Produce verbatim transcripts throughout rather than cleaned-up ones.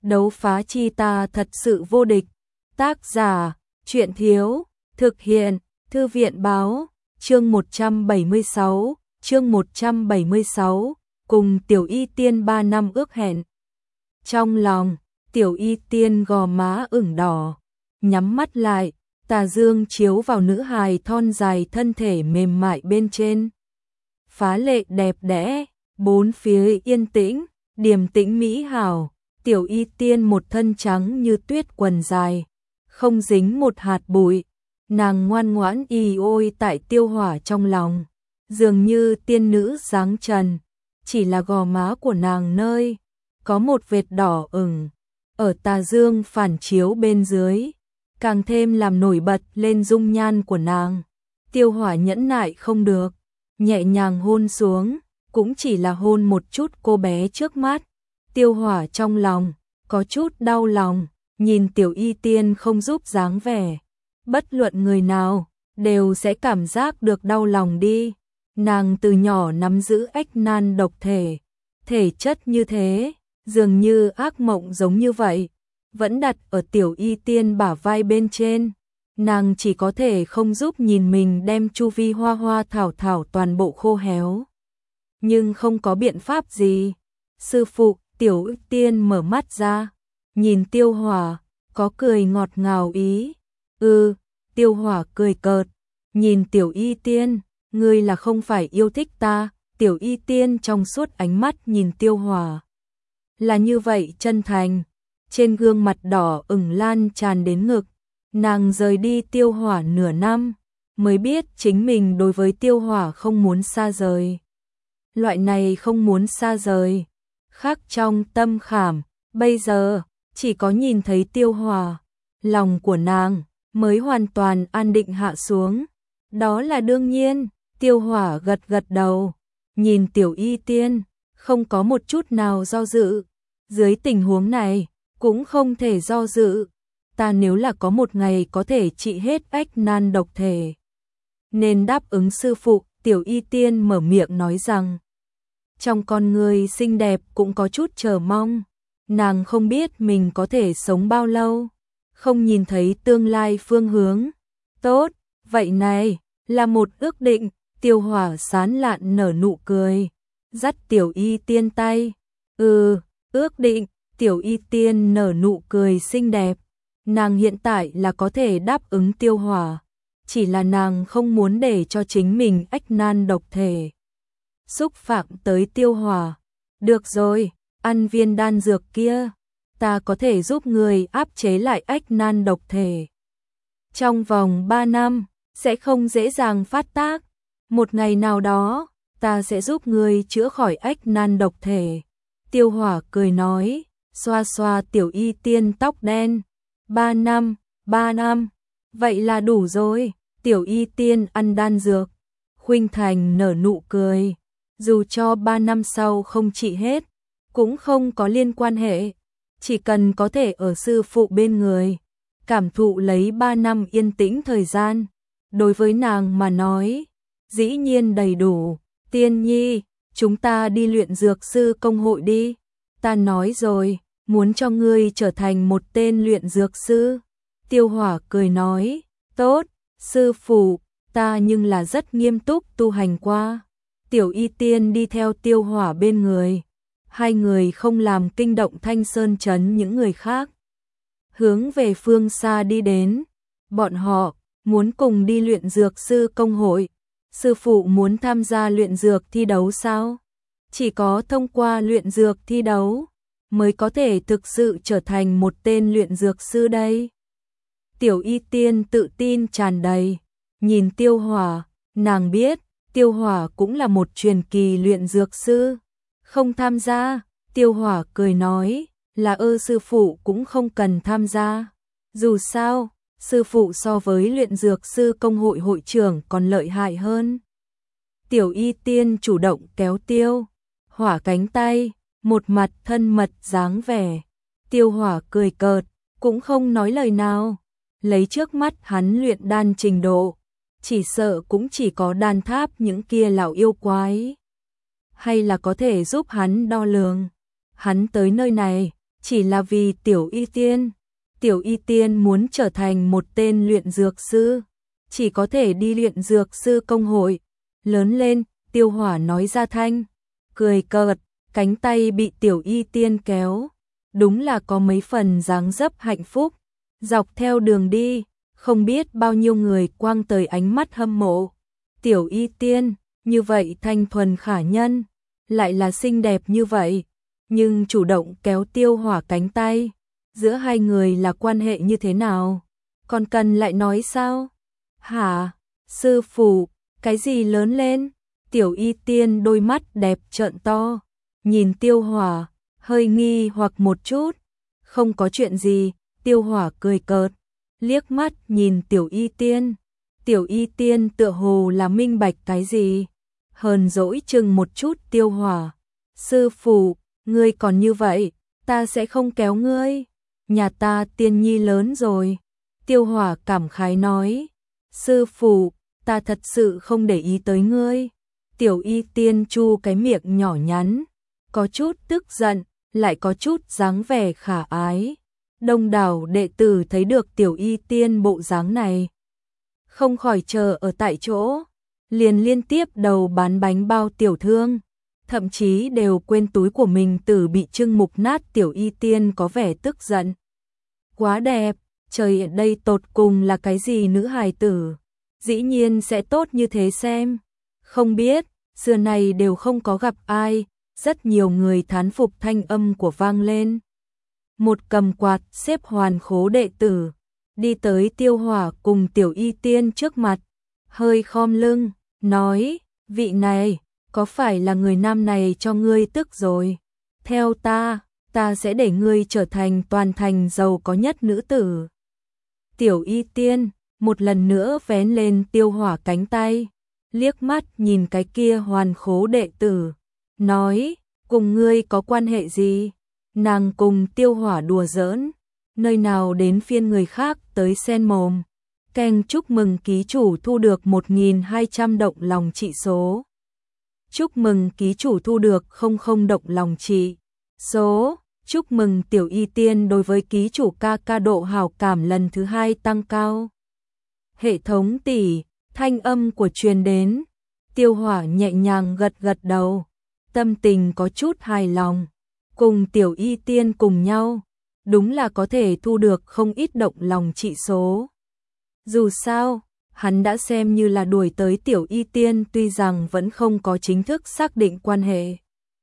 Đấu phá chi ta thật sự vô địch. Tác giả, Truyện Thiếu, thực hiện, Thư viện Báo, chương một trăm bảy mươi sáu, chương một trăm bảy mươi sáu, cùng Tiểu Y Tiên ba năm ước hẹn. Trong lòng, Tiểu Y Tiên gò má ửng đỏ, nhắm mắt lại, tà dương chiếu vào nữ hài thon dài thân thể mềm mại bên trên. Phá lệ đẹp đẽ, bốn phía yên tĩnh, điềm tĩnh mỹ hảo, Tiểu Y Tiên một thân trắng như tuyết quần dài, không dính một hạt bụi, nàng ngoan ngoãn y ôi tại Tiêu Hỏa trong lòng, dường như tiên nữ dáng trần, chỉ là gò má của nàng nơi có một vệt đỏ ửng, ở tà dương phản chiếu bên dưới, càng thêm làm nổi bật lên dung nhan của nàng. Tiêu Hỏa nhẫn nại không được, nhẹ nhàng hôn xuống, cũng chỉ là hôn một chút cô bé trước mắt. Tiêu Hỏa trong lòng có chút đau lòng, nhìn Tiểu Y Tiên không giúp dáng vẻ, bất luận người nào đều sẽ cảm giác được đau lòng đi. Nàng từ nhỏ nắm giữ ách nan độc thể, thể chất như thế, dường như ác mộng giống như vậy, vẫn đặt ở Tiểu Y Tiên bả vai bên trên. Nàng chỉ có thể không giúp nhìn mình đem chu vi hoa hoa thảo thảo toàn bộ khô héo. Nhưng không có biện pháp gì. Sư phụ, Tiểu Y Tiên mở mắt ra, nhìn Tiêu Hỏa, có cười ngọt ngào ý. Ừ, Tiêu Hỏa cười cợt, nhìn Tiểu Y Tiên, ngươi là không phải yêu thích ta. Tiểu Y Tiên trong suốt ánh mắt nhìn Tiêu Hỏa, là như vậy chân thành, trên gương mặt đỏ ửng lan tràn đến ngực. Nàng rời đi Tiêu Hỏa nửa năm, mới biết chính mình đối với Tiêu Hỏa không muốn xa rời. Loại này không muốn xa rời, khắc trong tâm khảm, bây giờ, chỉ có nhìn thấy Tiêu Hỏa, lòng của nàng mới hoàn toàn an định hạ xuống. Đó là đương nhiên. Tiêu Hỏa gật gật đầu, nhìn Tiểu Y Tiên, không có một chút nào do dự. Dưới tình huống này, cũng không thể do dự. Ta nếu là có một ngày có thể trị hết ách nan độc thể, nên đáp ứng sư phụ. Tiểu Y Tiên mở miệng nói rằng, trong con người xinh đẹp cũng có chút chờ mong. Nàng không biết mình có thể sống bao lâu, không nhìn thấy tương lai phương hướng. Tốt, vậy này, là một ước định. Tiêu Hỏa sán lạn nở nụ cười, dắt Tiểu Y Tiên tay. Ừ, ước định. Tiểu Y Tiên nở nụ cười xinh đẹp. Nàng hiện tại là có thể đáp ứng Tiêu Hỏa, chỉ là nàng không muốn để cho chính mình ách nan độc thể xúc phạm tới Tiêu Hỏa. Được rồi, ăn viên đan dược kia, ta có thể giúp người áp chế lại ách nan độc thể. Trong vòng ba năm, sẽ không dễ dàng phát tác. Một ngày nào đó, ta sẽ giúp người chữa khỏi ách nan độc thể. Tiêu Hỏa cười nói, xoa xoa Tiểu Y Tiên tóc đen. Ba năm, ba năm, vậy là đủ rồi. Tiểu Y Tiên ăn đan dược, khuynh thành nở nụ cười. Dù cho ba năm sau không trị hết, cũng không có liên quan hệ. Chỉ cần có thể ở sư phụ bên người, cảm thụ lấy ba năm yên tĩnh thời gian, đối với nàng mà nói, dĩ nhiên đầy đủ. Tiên nhi, chúng ta đi luyện dược sư công hội đi. Ta nói rồi, muốn cho ngươi trở thành một tên luyện dược sư. Tiêu Hỏa cười nói, tốt, sư phụ, ta nhưng là rất nghiêm túc tu hành qua. Tiểu Y Tiên đi theo Tiêu Hỏa bên người, hai người không làm kinh động Thanh Sơn trấn những người khác. Hướng về phương xa đi đến, bọn họ muốn cùng đi luyện dược sư công hội. Sư phụ muốn tham gia luyện dược thi đấu sao? Chỉ có thông qua luyện dược thi đấu mới có thể thực sự trở thành một tên luyện dược sư đây. Tiểu Y Tiên tự tin tràn đầy, nhìn Tiêu Hỏa, nàng biết, Tiêu Hỏa cũng là một truyền kỳ luyện dược sư. Không tham gia, Tiêu Hỏa cười nói, là ơ sư phụ cũng không cần tham gia. Dù sao, sư phụ so với luyện dược sư công hội hội trưởng còn lợi hại hơn. Tiểu Y Tiên chủ động kéo Tiêu Hỏa cánh tay, một mặt thân mật dáng vẻ. Tiêu Hỏa cười cợt, cũng không nói lời nào. Lấy trước mắt hắn luyện đan trình độ, chỉ sợ cũng chỉ có đan tháp những kia lão yêu quái, hay là có thể giúp hắn đo lường. Hắn tới nơi này, chỉ là vì Tiểu Y Tiên. Tiểu Y Tiên muốn trở thành một tên luyện dược sư, chỉ có thể đi luyện dược sư công hội. Lớn lên, Tiêu Hỏa nói ra thanh, cười cợt, cánh tay bị Tiểu Y Tiên kéo. Đúng là có mấy phần dáng dấp hạnh phúc. Dọc theo đường đi, không biết bao nhiêu người quang tới ánh mắt hâm mộ. Tiểu Y Tiên, như vậy thanh thuần khả nhân, lại là xinh đẹp như vậy, nhưng chủ động kéo Tiêu Hỏa cánh tay. Giữa hai người là quan hệ như thế nào? Còn cần lại nói sao? Hả? Sư phụ, cái gì lớn lên? Tiểu Y Tiên đôi mắt đẹp trợn to, nhìn Tiêu Hỏa, hơi nghi hoặc một chút. Không có chuyện gì, Tiêu Hỏa cười cợt, liếc mắt nhìn Tiểu Y Tiên. Tiểu Y Tiên tựa hồ là minh bạch cái gì, hờn dỗi chừng một chút Tiêu Hỏa. Sư phụ, ngươi còn như vậy, ta sẽ không kéo ngươi. Nhà ta Tiên nhi lớn rồi. Tiêu Hỏa cảm khái nói. Sư phụ, ta thật sự không để ý tới ngươi. Tiểu Y Tiên chu cái miệng nhỏ nhắn, có chút tức giận, lại có chút dáng vẻ khả ái. Đông đảo đệ tử thấy được Tiểu Y Tiên bộ dáng này, không khỏi chờ ở tại chỗ, liền liên tiếp đầu bán bánh bao tiểu thương, thậm chí đều quên túi của mình từ bị trưng mục nát. Tiểu Y Tiên có vẻ tức giận. Quá đẹp, trời, đây tột cùng là cái gì nữ hài tử, dĩ nhiên sẽ tốt như thế xem. Không biết, xưa này đều không có gặp ai. Rất nhiều người thán phục thanh âm của vang lên. Một cầm quạt xếp hoàn khố đệ tử, đi tới Tiêu Hỏa cùng Tiểu Y Tiên trước mặt, hơi khom lưng, nói, vị này, có phải là người nam này cho ngươi tức rồi? Theo ta, ta sẽ để ngươi trở thành toàn thành giàu có nhất nữ tử. Tiểu Y Tiên, một lần nữa vén lên Tiêu Hỏa cánh tay, liếc mắt nhìn cái kia hoàn khố đệ tử, nói, cùng ngươi có quan hệ gì? Nàng cùng Tiêu Hỏa đùa giỡn, nơi nào đến phiên người khác tới xen mồm. Keng chúc mừng ký chủ thu được một nghìn hai trăm động lòng trị số. Chúc mừng ký chủ thu được không không động lòng trị số. Chúc mừng Tiểu Y Tiên đối với ký chủ ca ca độ hảo cảm lần thứ hai tăng cao. Hệ thống tỷ, thanh âm của truyền đến. Tiêu Hỏa nhẹ nhàng gật gật đầu, tâm tình có chút hài lòng. Cùng Tiểu Y Tiên cùng nhau, đúng là có thể thu được không ít động lòng trị số. Dù sao, hắn đã xem như là đuổi tới Tiểu Y Tiên, tuy rằng vẫn không có chính thức xác định quan hệ.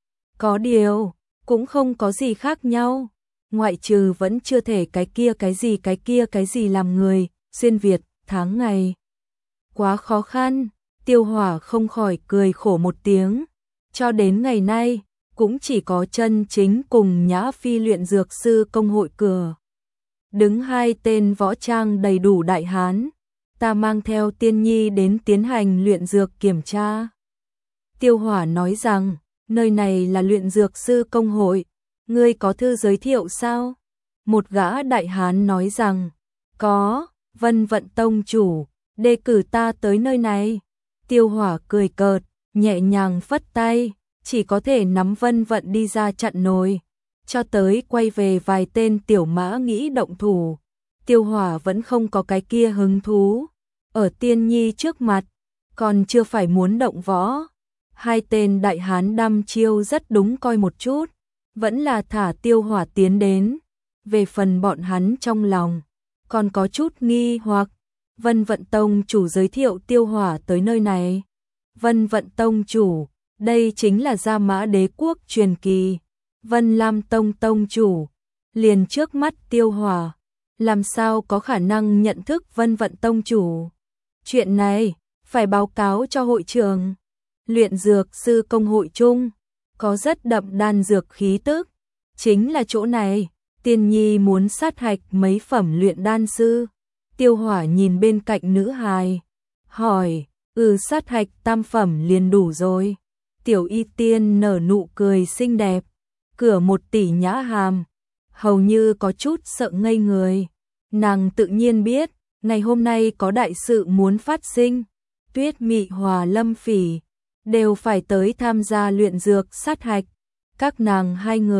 Có điều, cũng không có gì khác nhau, ngoại trừ vẫn chưa thể cái kia cái gì cái kia cái gì làm người, xuyên Việt, tháng ngày. Quá khó khăn, Tiêu Hỏa không khỏi cười khổ một tiếng. Cho đến ngày nay, cũng chỉ có chân chính cùng Nhã Phi luyện dược sư công hội cửa đứng hai tên võ trang đầy đủ đại hán. Ta mang theo Tiên nhi đến tiến hành luyện dược kiểm tra. Tiêu Hỏa nói rằng, nơi này là luyện dược sư công hội, ngươi có thư giới thiệu sao? Một gã đại hán nói rằng, có, Vân Vận tông chủ đề cử ta tới nơi này. Tiêu Hỏa cười cợt, nhẹ nhàng phất tay, chỉ có thể nắm Vân Vận đi ra chặn nồi. Cho tới quay về vài tên tiểu mã nghĩ động thủ, Tiêu Hỏa vẫn không có cái kia hứng thú. Ở Tiên nhi trước mặt, còn chưa phải muốn động võ. Hai tên đại hán đăm chiêu rất đúng coi một chút, vẫn là thả Tiêu Hỏa tiến đến. Về phần bọn hắn trong lòng, còn có chút nghi hoặc. Vân Vận tông chủ giới thiệu Tiêu Hỏa tới nơi này. Vân Vận tông chủ, đây chính là Gia Mã Đế quốc truyền kỳ. Vân Lam tông tông chủ, liền trước mắt Tiêu Hỏa, làm sao có khả năng nhận thức Vân Vận tông chủ? Chuyện này phải báo cáo cho hội trưởng. Luyện dược sư công hội chung có rất đậm đan dược khí tức, chính là chỗ này. Tiên nhi muốn sát hạch mấy phẩm luyện đan sư. Tiêu Hỏa nhìn bên cạnh nữ hài, hỏi, ừ, sát hạch tam phẩm liền đủ rồi. Tiểu Y Tiên nở nụ cười xinh đẹp, cửa một tỷ nhã hàm, hầu như có chút sợ ngây người. Nàng tự nhiên biết, ngày hôm nay có đại sự muốn phát sinh. Tuyết Mị Hòa Lâm Phỉ đều phải tới tham gia luyện dược sát hạch. Các nàng hai người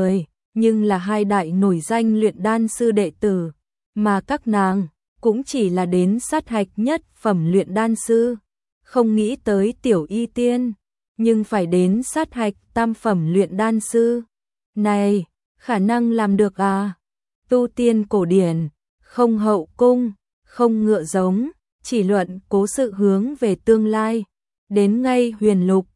nhưng là hai đại nổi danh luyện đan sư đệ tử, mà các nàng cũng chỉ là đến sát hạch nhất phẩm luyện đan sư, không nghĩ tới Tiểu Y Tiên, nhưng phải đến sát hạch tam phẩm luyện đan sư. Này, khả năng làm được à? Tu tiên cổ điển, không hậu cung, không ngựa giống, chỉ luận cố sự hướng về tương lai, đến ngay huyền lục,